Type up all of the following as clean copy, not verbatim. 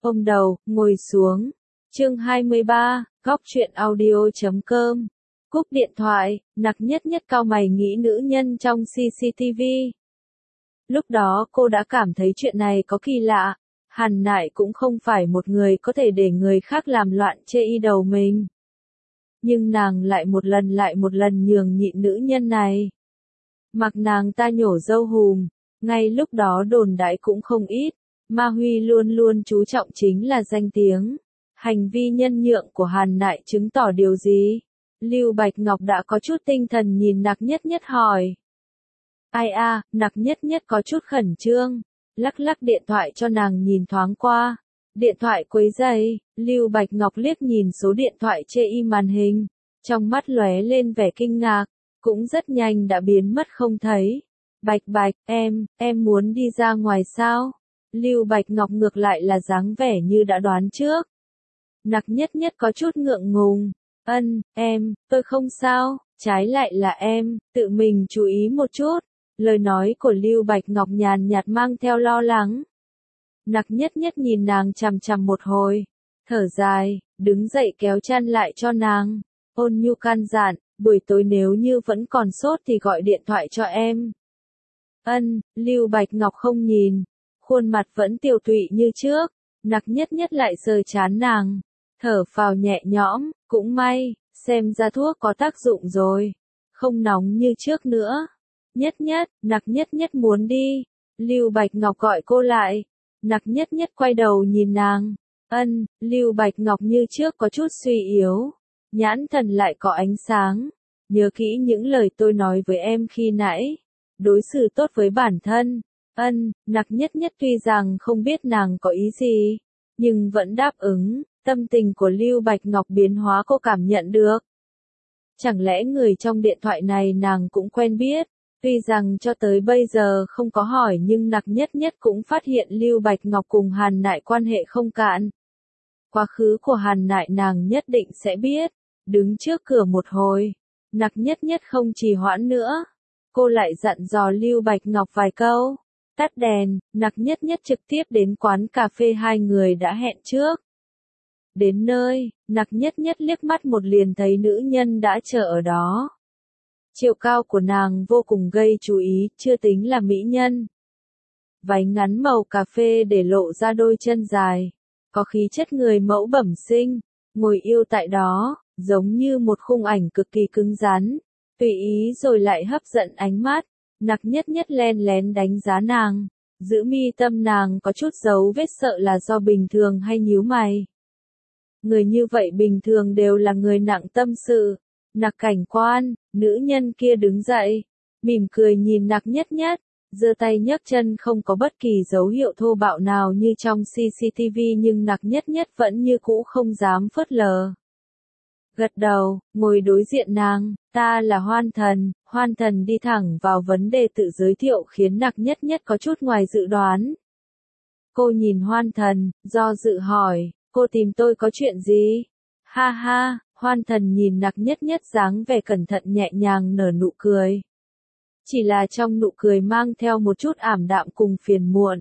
ôm đầu, ngồi xuống. Chương 23, góc truyện audio.com. Cúp điện thoại, Nặc Nhất Nhất cau mày nghĩ nữ nhân trong CCTV. Lúc đó cô đã cảm thấy chuyện này có kỳ lạ. Hàn Nại cũng không phải một người có thể để người khác làm loạn chê y đầu mình. Nhưng nàng lại một lần nhường nhịn nữ nhân này. Mặc nàng ta nhổ râu hùm, ngay lúc đó đồn đại cũng không ít. Ma Huy luôn luôn chú trọng chính là danh tiếng. Hành vi nhân nhượng của Hàn Nại chứng tỏ điều gì? Lưu Bạch Ngọc đã có chút tinh thần nhìn Nặc Nhất Nhất hỏi. Ai a, Nặc Nhất Nhất có chút khẩn trương, lắc lắc điện thoại cho nàng nhìn thoáng qua. Điện thoại quấy rầy, Lưu Bạch Ngọc liếc nhìn số điện thoại chê y màn hình, trong mắt lóe lên vẻ kinh ngạc, cũng rất nhanh đã biến mất không thấy. Bạch Bạch, em muốn đi ra ngoài sao? Lưu Bạch Ngọc ngược lại là dáng vẻ như đã đoán trước. Nặc Nhất Nhất có chút ngượng ngùng. Tôi không sao, trái lại là em, tự mình chú ý một chút. Lời nói của Lưu Bạch Ngọc nhàn nhạt mang theo lo lắng. Nặc Nhất Nhất nhìn nàng chằm chằm một hồi, thở dài, đứng dậy kéo chăn lại cho nàng. Ôn nhu can dặn, buổi tối nếu như vẫn còn sốt thì gọi điện thoại cho em. Lưu Bạch Ngọc không nhìn, khuôn mặt vẫn tiều tụy như trước. Nặc Nhất Nhất lại sờ trán nàng, thở phào nhẹ nhõm, cũng may, xem ra thuốc có tác dụng rồi, không nóng như trước nữa. Nhất Nhất, Nặc Nhất Nhất muốn đi. Lưu Bạch Ngọc gọi cô lại. Nặc Nhất Nhất quay đầu nhìn nàng. Lưu Bạch Ngọc như trước có chút suy yếu, nhãn thần lại có ánh sáng. Nhớ kỹ những lời tôi nói với em khi nãy, đối xử tốt với bản thân. Nặc Nhất Nhất tuy rằng không biết nàng có ý gì, nhưng vẫn đáp ứng. Tâm tình của Lưu Bạch Ngọc biến hóa cô cảm nhận được. Chẳng lẽ người trong điện thoại này nàng cũng quen biết? Tuy rằng cho tới bây giờ không có hỏi nhưng Nặc Nhất Nhất cũng phát hiện Lưu Bạch Ngọc cùng Hàn Nại quan hệ không cạn. Quá khứ của Hàn Nại nàng nhất định sẽ biết. Đứng trước cửa một hồi, Nặc Nhất Nhất không trì hoãn nữa. Cô lại dặn dò Lưu Bạch Ngọc vài câu. Tắt đèn, Nặc Nhất Nhất trực tiếp đến quán cà phê hai người đã hẹn trước. Đến nơi, Nặc Nhất Nhất liếc mắt một liền thấy nữ nhân đã chờ ở đó. Chiều cao của nàng vô cùng gây chú ý, chưa tính là mỹ nhân. Váy ngắn màu cà phê để lộ ra đôi chân dài, có khí chất người mẫu bẩm sinh, ngồi yêu tại đó, giống như một khung ảnh cực kỳ cứng rắn, tùy ý rồi lại hấp dẫn ánh mắt. Nặc Nhất Nhất len lén đánh giá nàng, giữ mi tâm nàng có chút dấu vết sợ là do bình thường hay nhíu mày. Người như vậy bình thường đều là người nặng tâm sự. Nặc Cảnh Quan, nữ nhân kia đứng dậy, mỉm cười nhìn Nặc Nhất Nhất, giơ tay nhấc chân không có bất kỳ dấu hiệu thô bạo nào như trong CCTV nhưng Nặc Nhất Nhất vẫn như cũ không dám phớt lờ. Gật đầu, ngồi đối diện nàng, ta là Hoan Thần đi thẳng vào vấn đề tự giới thiệu khiến Nặc Nhất Nhất có chút ngoài dự đoán. Cô nhìn Hoan Thần, do dự hỏi. Cô tìm tôi có chuyện gì? Ha ha, Hoan Thần nhìn Nặc Nhất Nhất dáng vẻ cẩn thận nhẹ nhàng nở nụ cười. Chỉ là trong nụ cười mang theo một chút ảm đạm cùng phiền muộn.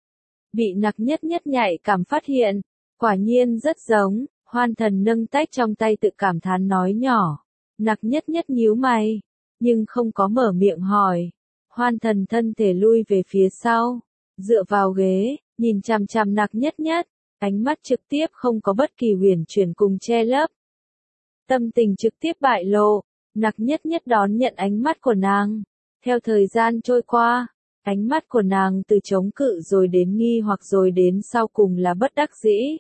Bị Nặc Nhất Nhất nhạy cảm phát hiện, quả nhiên rất giống. Hoan Thần nâng tách trong tay tự cảm thán nói nhỏ. Nặc Nhất Nhất nhíu mày, nhưng không có mở miệng hỏi. Hoan Thần thân thể lui về phía sau, dựa vào ghế, nhìn chằm chằm Nặc Nhất Nhất. Ánh mắt trực tiếp không có bất kỳ huyền chuyển cùng che lấp. Tâm tình trực tiếp bại lộ, Nặc Nhất Nhất đón nhận ánh mắt của nàng. Theo thời gian trôi qua, ánh mắt của nàng từ chống cự rồi đến nghi hoặc rồi đến sau cùng là bất đắc dĩ.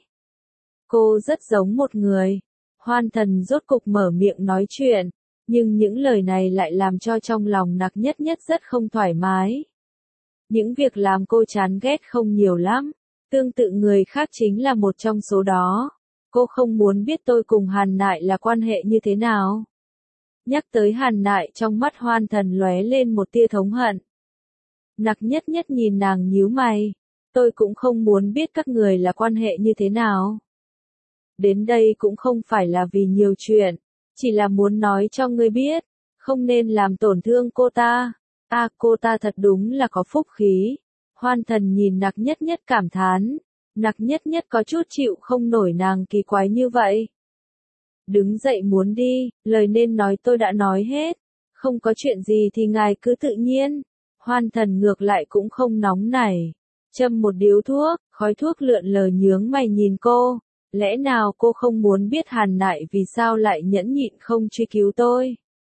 Cô rất giống một người. Hoan Thần rốt cục mở miệng nói chuyện, nhưng những lời này lại làm cho trong lòng Nặc Nhất Nhất rất không thoải mái. Những việc làm cô chán ghét không nhiều lắm. Tương tự người khác chính là một trong số đó. Cô không muốn biết tôi cùng Hàn Nại là quan hệ như thế nào. Nhắc tới Hàn Nại trong mắt Hoan Thần lóe lên một tia thống hận. Nặc Nhất Nhất nhìn nàng nhíu mày. Tôi cũng không muốn biết các người là quan hệ như thế nào. Đến đây cũng không phải là vì nhiều chuyện. Chỉ là muốn nói cho ngươi biết. Không nên làm tổn thương cô ta. Cô ta thật đúng là có phúc khí. Hoan Thần nhìn Nặc Nhất Nhất cảm thán. Nặc nhất nhất có chút chịu không nổi nàng kỳ quái như vậy. Đứng dậy muốn đi, lời nên nói tôi đã nói hết. Không có chuyện gì thì ngài cứ tự nhiên. Hoan Thần ngược lại cũng không nóng nảy. Châm một điếu thuốc, khói thuốc lượn lờ nhướng mày nhìn cô. Lẽ nào cô không muốn biết Hàn Nại vì sao lại nhẫn nhịn không truy cứu tôi?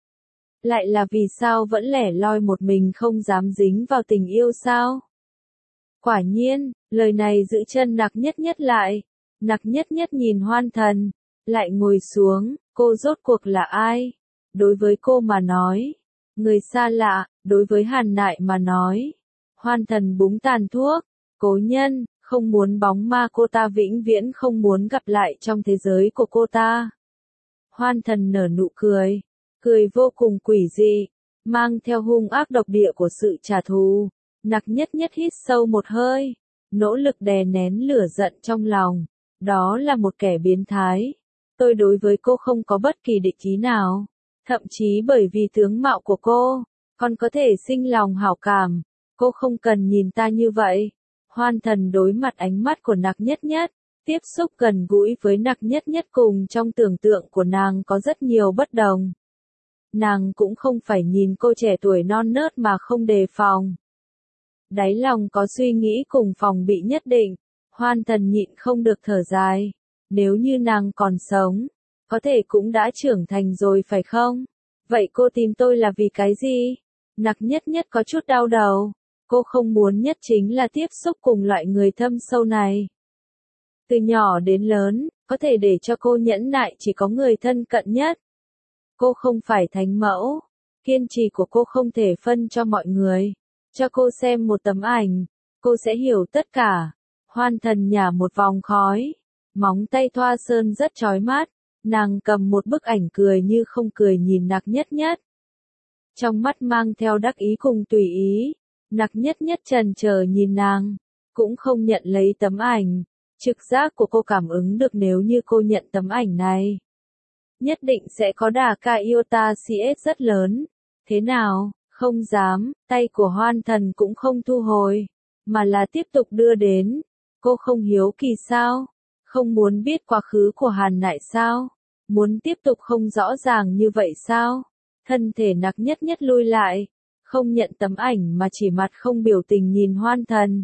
Lại là vì sao vẫn lẻ loi một mình không dám dính vào tình yêu sao? Quả nhiên, lời này giữ chân Nặc nhất nhất lại. Nặc nhất nhất nhìn Hoan Thần, lại ngồi xuống, cô rốt cuộc là ai? Đối với cô mà nói, người xa lạ, đối với Hàn Nại mà nói. Hoan Thần búng tàn thuốc, cố nhân, không muốn bóng ma cô ta vĩnh viễn không muốn gặp lại trong thế giới của cô ta. Hoan Thần nở nụ cười, cười vô cùng quỷ dị, mang theo hung ác độc địa của sự trả thù. Nặc nhất nhất hít sâu một hơi, nỗ lực đè nén lửa giận trong lòng. Đó là một kẻ biến thái. Tôi đối với cô không có bất kỳ địch ý nào. Thậm chí bởi vì tướng mạo của cô, còn có thể sinh lòng hảo cảm. Cô không cần nhìn ta như vậy. Hoan Thần đối mặt ánh mắt của Nặc nhất nhất, tiếp xúc gần gũi với Nặc nhất nhất cùng trong tưởng tượng của nàng có rất nhiều bất đồng. Nàng cũng không phải nhìn cô trẻ tuổi non nớt mà không đề phòng. Đáy lòng có suy nghĩ cùng phòng bị nhất định. Hoan Thần nhịn không được thở dài. Nếu như nàng còn sống, có thể cũng đã trưởng thành rồi phải không? Vậy cô tìm tôi là vì cái gì? Nặc nhất nhất có chút đau đầu. Cô không muốn nhất chính là tiếp xúc cùng loại người thâm sâu này. Từ nhỏ đến lớn, có thể để cho cô nhẫn nại chỉ có người thân cận nhất. Cô không phải thánh mẫu. Kiên trì của cô không thể phân cho mọi người. Cho cô xem một tấm ảnh, cô sẽ hiểu tất cả. Hoan Thần nhả một vòng khói. Móng tay thoa sơn rất chói mắt. Nàng cầm một bức ảnh cười như không cười nhìn Nặc nhất nhất. Trong mắt mang theo đắc ý cùng tùy ý. Nặc nhất nhất chần chờ nhìn nàng. Cũng không nhận lấy tấm ảnh. Trực giác của cô cảm ứng được nếu như cô nhận tấm ảnh này, nhất định sẽ có đà ca iota CS rất lớn. Thế nào? Không dám, tay của Hoan Thần cũng không thu hồi, mà là tiếp tục đưa đến. Cô không hiếu kỳ sao? Không muốn biết quá khứ của Hàn Nại sao? Muốn tiếp tục không rõ ràng như vậy sao? Thân thể Nặc nhất nhất lui lại, không nhận tấm ảnh mà chỉ mặt không biểu tình nhìn Hoan Thần.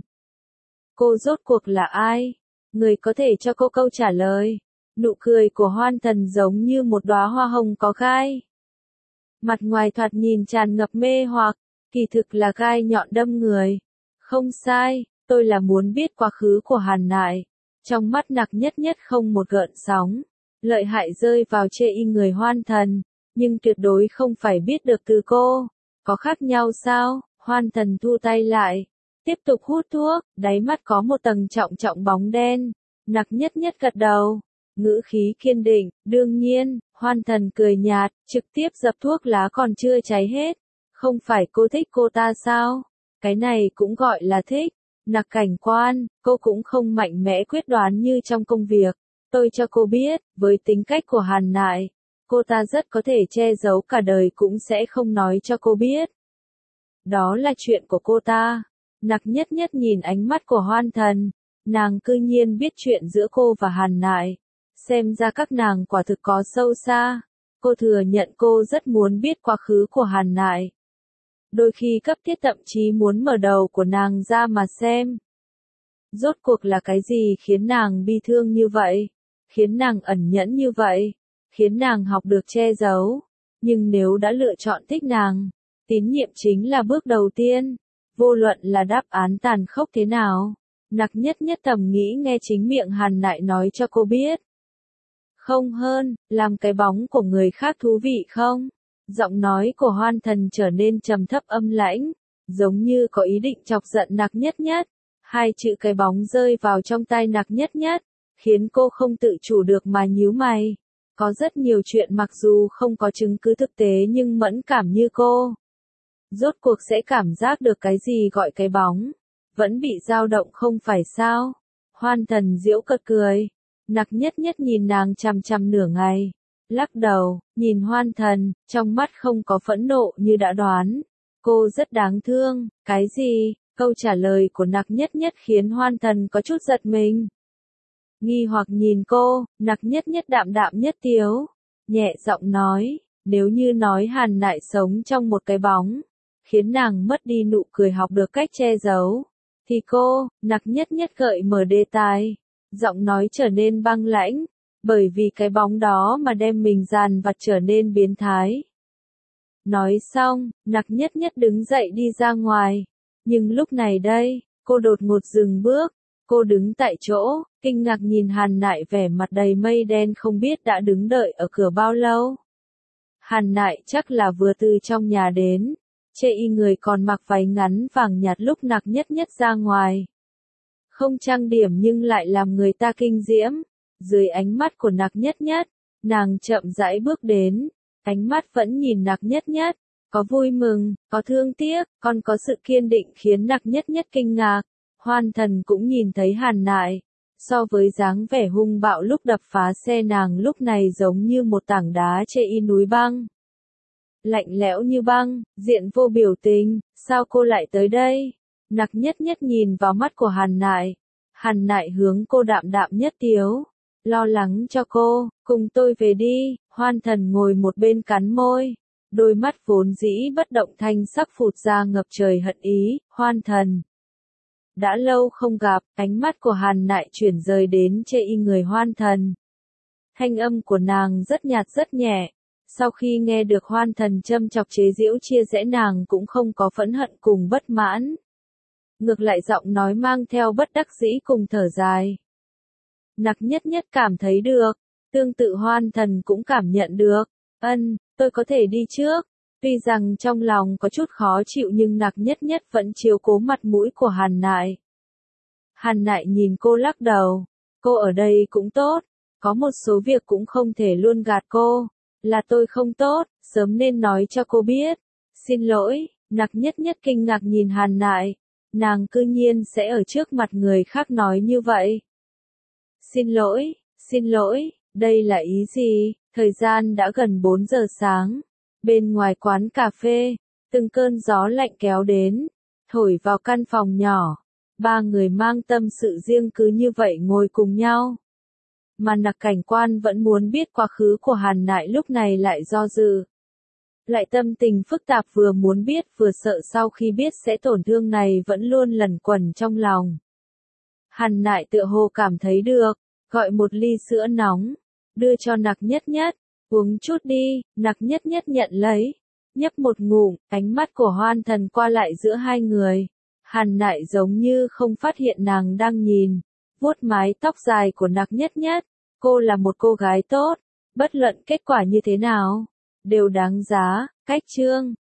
Cô rốt cuộc là ai? Người có thể cho cô câu trả lời. Nụ cười của Hoan Thần giống như một đóa hoa hồng có gai. Mặt ngoài thoạt nhìn tràn ngập mê hoặc, kỳ thực là gai nhọn đâm người. Không sai, tôi là muốn biết quá khứ của Hàn Nại. Trong mắt Nặc nhất nhất không một gợn sóng. Lợi hại rơi vào chê y người Hoan Thần, nhưng tuyệt đối không phải biết được từ cô. Có khác nhau sao? Hoan Thần thu tay lại, tiếp tục hút thuốc, đáy mắt có một tầng trọng trọng bóng đen. Nặc nhất nhất gật đầu, ngữ khí kiên định, đương nhiên. Hoan Thần cười nhạt, trực tiếp dập thuốc lá còn chưa cháy hết. Không phải cô thích cô ta sao? Cái này cũng gọi là thích. Nặc cảnh quan, cô cũng không mạnh mẽ quyết đoán như trong công việc. Tôi cho cô biết, với tính cách của Hàn Nại, cô ta rất có thể che giấu cả đời cũng sẽ không nói cho cô biết. Đó là chuyện của cô ta. Nặc nhất nhất nhìn ánh mắt của Hoan Thần, nàng cư nhiên biết chuyện giữa cô và Hàn Nại. Xem ra các nàng quả thực có sâu xa. Cô thừa nhận cô rất muốn biết quá khứ của Hàn Nại. Đôi khi cấp thiết thậm chí muốn mở đầu của nàng ra mà xem. Rốt cuộc là cái gì khiến nàng bi thương như vậy? Khiến nàng ẩn nhẫn như vậy? Khiến nàng học được che giấu? Nhưng nếu đã lựa chọn thích nàng, tín nhiệm chính là bước đầu tiên. Vô luận là đáp án tàn khốc thế nào, Nặc nhất nhất thầm nghĩ nghe chính miệng Hàn Nại nói cho cô biết. Không hơn, làm cái bóng của người khác thú vị không? Giọng nói của Hoan Thần trở nên trầm thấp âm lãnh, giống như có ý định chọc giận Nặc nhất nhất. Hai chữ cái bóng rơi vào trong tai Nặc nhất nhất, khiến cô không tự chủ được mà nhíu mày. Có rất nhiều chuyện mặc dù không có chứng cứ thực tế nhưng mẫn cảm như cô, rốt cuộc sẽ cảm giác được cái gì gọi cái bóng. Vẫn bị dao động không phải sao? Hoan Thần giễu cợt cười. Nặc nhất nhất nhìn nàng chằm chằm nửa ngày. Lắc đầu, nhìn Hoan Thần, trong mắt không có phẫn nộ như đã đoán. Cô rất đáng thương. Cái gì? Câu trả lời của Nặc Nhất Nhất khiến Hoan Thần có chút giật mình. Nghi hoặc nhìn cô, Nặc Nhất Nhất đạm đạm nhất tiếu, nhẹ giọng nói, nếu như nói Hàn Nại sống trong một cái bóng, khiến nàng mất đi nụ cười học được cách che giấu, thì cô, Nặc Nhất Nhất gợi mở đề tài, giọng nói trở nên băng lãnh, bởi vì cái bóng đó mà đem mình dàn vặt trở nên biến thái. Nói xong, Nặc Nhất Nhất đứng dậy đi ra ngoài, nhưng lúc này đây, cô đột ngột dừng bước, cô đứng tại chỗ, kinh ngạc nhìn Hàn Nại vẻ mặt đầy mây đen không biết đã đứng đợi ở cửa bao lâu. Hàn Nại chắc là vừa từ trong nhà đến, chê y người còn mặc váy ngắn vàng nhạt lúc Nặc Nhất Nhất ra ngoài. Không trang điểm nhưng lại làm người ta kinh diễm, dưới ánh mắt của Nặc Nhất Nhất, nàng chậm rãi bước đến, ánh mắt vẫn nhìn Nặc Nhất Nhất, có vui mừng, có thương tiếc, còn có sự kiên định khiến Nặc Nhất Nhất kinh ngạc. Hoan Thần cũng nhìn thấy Hàn Nại, so với dáng vẻ hung bạo lúc đập phá xe nàng lúc này giống như một tảng đá chê y núi băng. Lạnh lẽo như băng, diện vô biểu tình, sao cô lại tới đây? Nặc Nhất Nhất nhìn vào mắt của Hàn Nại hướng cô đạm đạm nhất tiếu, lo lắng cho cô, cùng tôi về đi. Hoan Thần ngồi một bên cắn môi, đôi mắt vốn dĩ bất động thanh sắc phụt ra ngập trời hận ý. Hoan Thần, đã lâu không gặp, ánh mắt của Hàn Nại chuyển rời đến chê y người Hoan Thần. Thanh âm của nàng rất nhạt rất nhẹ, sau khi nghe được Hoan Thần châm chọc chế giễu chia rẽ nàng cũng không có phẫn hận cùng bất mãn. Ngược lại giọng nói mang theo bất đắc dĩ cùng thở dài. Nặc Nhất Nhất cảm thấy được, tương tự Hoan Thần cũng cảm nhận được, tôi có thể đi trước. Tuy rằng trong lòng có chút khó chịu nhưng Nặc Nhất Nhất vẫn chiếu cố mặt mũi của Hàn Nại. Hàn Nại nhìn cô lắc đầu, cô ở đây cũng tốt, có một số việc cũng không thể luôn gạt cô, là tôi không tốt, sớm nên nói cho cô biết. Xin lỗi, Nặc Nhất Nhất kinh ngạc nhìn Hàn Nại, nàng cư nhiên sẽ ở trước mặt người khác nói như vậy. Xin lỗi, đây là ý gì? Thời gian đã gần 4 giờ sáng. Bên ngoài quán cà phê, từng cơn gió lạnh kéo đến, thổi vào căn phòng nhỏ. Ba người mang tâm sự riêng cứ như vậy ngồi cùng nhau. Mà Nặc Cảnh Quan vẫn muốn biết quá khứ của Hàn Nại lúc này lại do dự. Lại tâm tình phức tạp vừa muốn biết vừa sợ sau khi biết sẽ tổn thương này vẫn luôn lẩn quẩn trong lòng. Hàn Nại tựa hồ cảm thấy được, gọi một ly sữa nóng, đưa cho Nặc Nhất Nhất, uống chút đi. Nặc Nhất Nhất nhận lấy, nhấp một ngụm, ánh mắt của Hoan Thần qua lại giữa hai người. Hàn Nại giống như không phát hiện nàng đang nhìn, vuốt mái tóc dài của Nặc Nhất Nhất, cô là một cô gái tốt, bất luận kết quả như thế nào, đều đáng giá. Cách chương